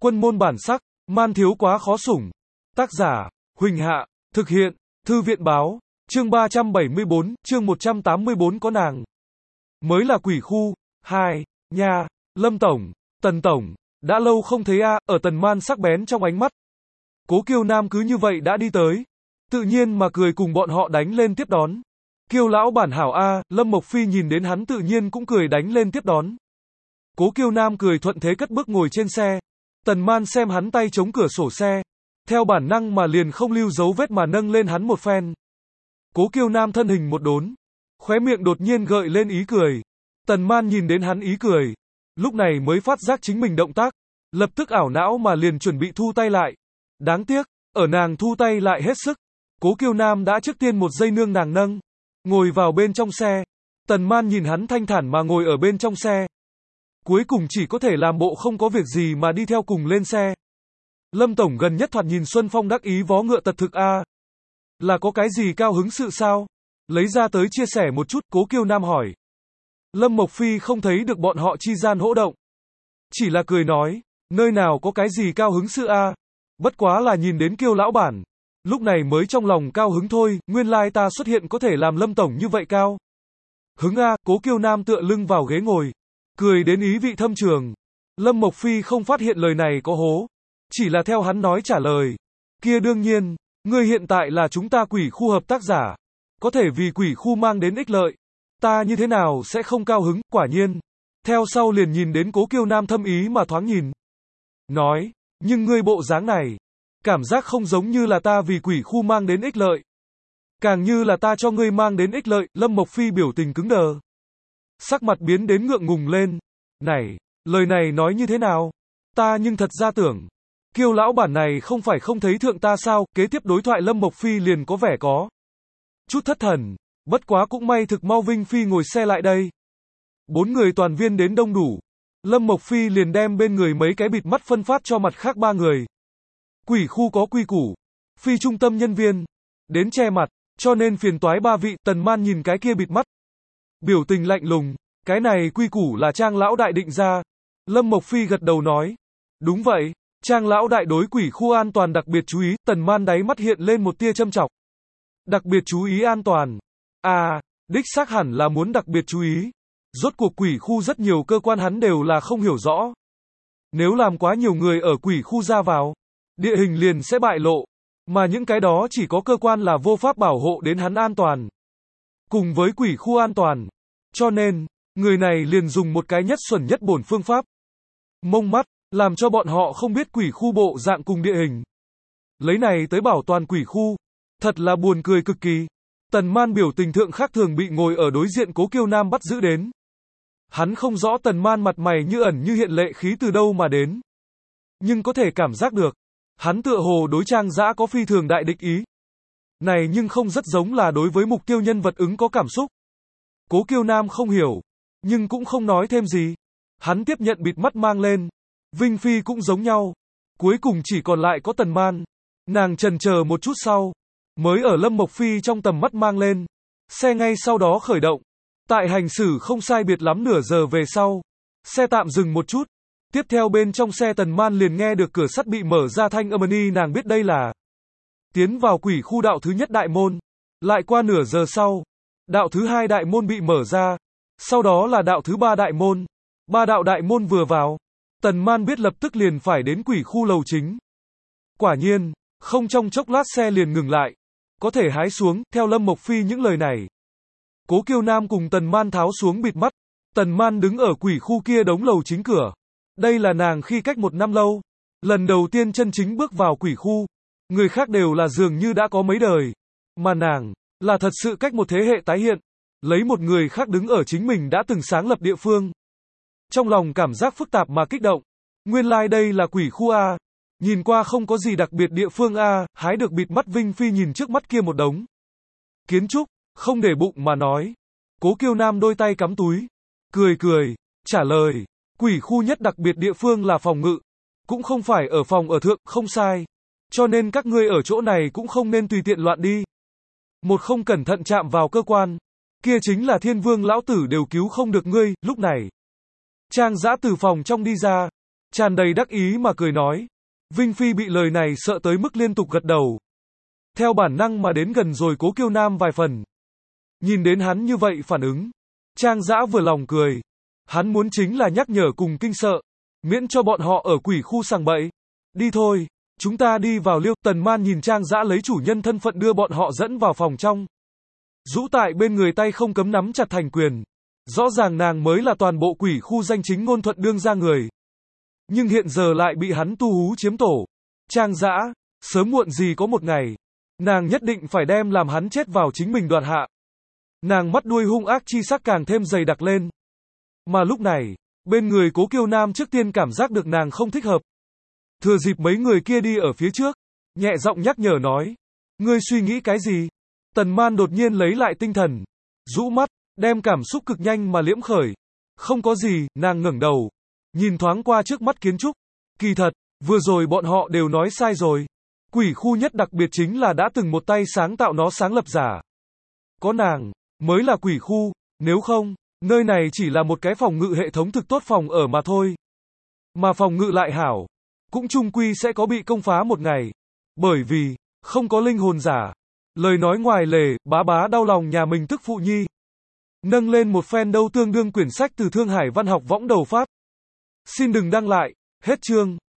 Quân môn bản sắc, man thiếu quá khó sủng. Tác giả, Huỳnh Hạ, thực hiện, Thư viện báo, chương 374, chương 184 có nàng. Mới là quỷ khu, 2, nha, Lâm Tổng, Tần Tổng, đã lâu không thấy a, ở Tần Man sắc bén trong ánh mắt. Cố Kiêu Nam cứ như vậy đã đi tới, tự nhiên mà cười cùng bọn họ đánh lên tiếp đón. Kiêu lão bản hảo a, Lâm Mộc Phi nhìn đến hắn tự nhiên cũng cười đánh lên tiếp đón. Cố Kiêu Nam cười thuận thế cất bước ngồi trên xe. Tần Man xem hắn tay chống cửa sổ xe, theo bản năng mà liền không lưu dấu vết mà nâng lên hắn một phen. Cố Kiêu Nam thân hình một đốn, khóe miệng đột nhiên gợi lên ý cười. Tần Man nhìn đến hắn ý cười, lúc này mới phát giác chính mình động tác, lập tức ảo não mà liền chuẩn bị thu tay lại. Đáng tiếc, ở nàng thu tay lại hết sức, Cố Kiêu Nam đã trước tiên một giây nương nàng nâng, ngồi vào bên trong xe. Tần Man nhìn hắn thanh thản mà ngồi ở bên trong xe, cuối cùng chỉ có thể làm bộ không có việc gì mà đi theo cùng lên xe. Lâm Tổng gần nhất thoạt nhìn Xuân Phong đắc ý vó ngựa tật thực a. Là có cái gì cao hứng sự sao? Lấy ra tới chia sẻ một chút, Cố Kiêu Nam hỏi. Lâm Mộc Phi không thấy được bọn họ chi gian hỗ động, chỉ là cười nói, nơi nào có cái gì cao hứng sự a, bất quá là nhìn đến Kiêu lão bản, lúc này mới trong lòng cao hứng thôi, nguyên lai ta xuất hiện có thể làm Lâm Tổng như vậy cao hứng a. Cố Kiêu Nam tựa lưng vào ghế ngồi, cười đến ý vị thâm trường. Lâm Mộc Phi không phát hiện lời này có hố, chỉ là theo hắn nói trả lời. Kia đương nhiên, ngươi hiện tại là chúng ta quỷ khu hợp tác giả, có thể vì quỷ khu mang đến ích lợi, ta như thế nào sẽ không cao hứng, quả nhiên. Theo sau liền nhìn đến Cố Kiêu Nam thâm ý mà thoáng nhìn. Nói, nhưng ngươi bộ dáng này, cảm giác không giống như là ta vì quỷ khu mang đến ích lợi, càng như là ta cho ngươi mang đến ích lợi. Lâm Mộc Phi biểu tình cứng đờ, sắc mặt biến đến ngượng ngùng lên. Này, lời này nói như thế nào? Ta nhưng thật ra tưởng, Kiêu lão bản này không phải không thấy thượng ta sao? Kế tiếp đối thoại Lâm Mộc Phi liền có vẻ có chút thất thần, bất quá cũng may thực mau Vinh Phi ngồi xe lại đây. 4 người toàn viên đến đông đủ, Lâm Mộc Phi liền đem bên người mấy cái bịt mắt phân phát cho mặt khác 3 người. Quỷ khu có quy củ, phi trung tâm nhân viên đến che mặt, cho nên phiền toái 3 vị. Tần Man nhìn cái kia bịt mắt, biểu tình lạnh lùng, cái này quy củ là Trang lão đại định ra. Lâm Mộc Phi gật đầu nói, đúng vậy, Trang lão đại đối quỷ khu an toàn đặc biệt chú ý. Tần Man đáy mắt hiện lên một tia châm chọc. Đặc biệt chú ý an toàn? À, đích xác hẳn là muốn đặc biệt chú ý. Rốt cuộc quỷ khu rất nhiều cơ quan hắn đều là không hiểu rõ. Nếu làm quá nhiều người ở quỷ khu ra vào, địa hình liền sẽ bại lộ, mà những cái đó chỉ có cơ quan là vô pháp bảo hộ đến hắn an toàn. Cùng với quỷ khu an toàn, cho nên, người này liền dùng một cái nhất xuẩn nhất bổn phương pháp. Mông mắt, làm cho bọn họ không biết quỷ khu bộ dạng cùng địa hình. Lấy này tới bảo toàn quỷ khu, thật là buồn cười cực kỳ. Tần Man biểu tình thượng khác thường bị ngồi ở đối diện Cố Kiêu Nam bắt giữ đến. Hắn không rõ Tần Man mặt mày như ẩn như hiện lệ khí từ đâu mà đến, nhưng có thể cảm giác được, hắn tựa hồ đối Trang Dã có phi thường đại địch ý. Này nhưng không rất giống là đối với mục tiêu nhân vật ứng có cảm xúc. Cố Kiêu Nam không hiểu, nhưng cũng không nói thêm gì. Hắn tiếp nhận bịt mắt mang lên. Vinh Phi cũng giống nhau. Cuối cùng chỉ còn lại có Tần Man. Nàng chần chờ một chút sau, mới ở Lâm Mộc Phi trong tầm mắt mang lên. Xe ngay sau đó khởi động. Tại hành xử không sai biệt lắm nửa giờ về sau, xe tạm dừng một chút. Tiếp theo bên trong xe Tần Man liền nghe được cửa sắt bị mở ra thanh âm ni, nàng biết đây là tiến vào quỷ khu đạo thứ nhất đại môn. Lại qua nửa giờ sau, đạo thứ 2 đại môn bị mở ra, sau đó là đạo thứ 3 đại môn. 3 đạo đại môn vừa vào, Tần Man biết lập tức liền phải đến quỷ khu lầu chính. Quả nhiên, không trong chốc lát xe liền ngừng lại, có thể hái xuống. Theo Lâm Mộc Phi những lời này, Cố Kiêu Nam cùng Tần Man tháo xuống bịt mắt. Tần Man đứng ở quỷ khu kia đống lầu chính cửa. Đây là nàng khi cách 1 năm lâu, lần đầu tiên chân chính bước vào quỷ khu. Người khác đều là dường như đã có mấy đời, mà nàng là thật sự cách một thế hệ tái hiện, lấy một người khác đứng ở chính mình đã từng sáng lập địa phương. Trong lòng cảm giác phức tạp mà kích động. Nguyên lai đây là quỷ khu a, nhìn qua không có gì đặc biệt địa phương a. Hái được bịt mắt Vinh Phi nhìn trước mắt kia một đống kiến trúc, không để bụng mà nói. Cố Kiêu Nam đôi tay cắm túi, cười cười, trả lời, quỷ khu nhất đặc biệt địa phương là phòng ngự, cũng không phải ở phòng ở thượng, không sai. Cho nên các ngươi ở chỗ này cũng không nên tùy tiện loạn đi. Một không cẩn thận chạm vào cơ quan, kia chính là Thiên Vương lão tử đều cứu không được ngươi. Lúc này, Trang Dã từ phòng trong đi ra, tràn đầy đắc ý mà cười nói. Vinh Phi bị lời này sợ tới mức liên tục gật đầu. Theo bản năng mà đến gần rồi Cố Kiêu Nam vài phần. Nhìn đến hắn như vậy phản ứng, Trang Dã vừa lòng cười. Hắn muốn chính là nhắc nhở cùng kinh sợ, miễn cho bọn họ ở quỷ khu sằng bậy. Đi thôi, chúng ta đi vào liêu. Tần Man nhìn Trang Dã lấy chủ nhân thân phận đưa bọn họ dẫn vào phòng trong. Dũ Tại bên người tay không cấm nắm chặt thành quyền. Rõ ràng nàng mới là toàn bộ quỷ khu danh chính ngôn thuận đương ra người. Nhưng hiện giờ lại bị hắn tu hú chiếm tổ. Trang Dã, sớm muộn gì có một ngày, nàng nhất định phải đem làm hắn chết vào chính mình đoạt hạ. Nàng mắt đuôi hung ác chi sắc càng thêm dày đặc lên. Mà lúc này, bên người Cố Kiêu Nam trước tiên cảm giác được nàng không thích hợp. Thừa dịp mấy người kia đi ở phía trước, nhẹ giọng nhắc nhở nói. Ngươi suy nghĩ cái gì? Tần Man đột nhiên lấy lại tinh thần, rũ mắt, đem cảm xúc cực nhanh mà liễm khởi. Không có gì, nàng ngẩng đầu, nhìn thoáng qua trước mắt kiến trúc. Kỳ thật, vừa rồi bọn họ đều nói sai rồi. Quỷ khu nhất đặc biệt chính là đã từng một tay sáng tạo nó sáng lập giả. Có nàng, mới là quỷ khu, nếu không, nơi này chỉ là một cái phòng ngự hệ thống thực tốt phòng ở mà thôi. Mà phòng ngự lại hảo, cũng chung quy sẽ có bị công phá một ngày. Bởi vì, không có linh hồn giả. Lời nói ngoài lề, bá bá đau lòng nhà mình tức phụ nhi. Nâng lên một phen đâu tương đương quyển sách từ Thương Hải Văn học võng đầu phát. Xin đừng đăng lại, hết chương.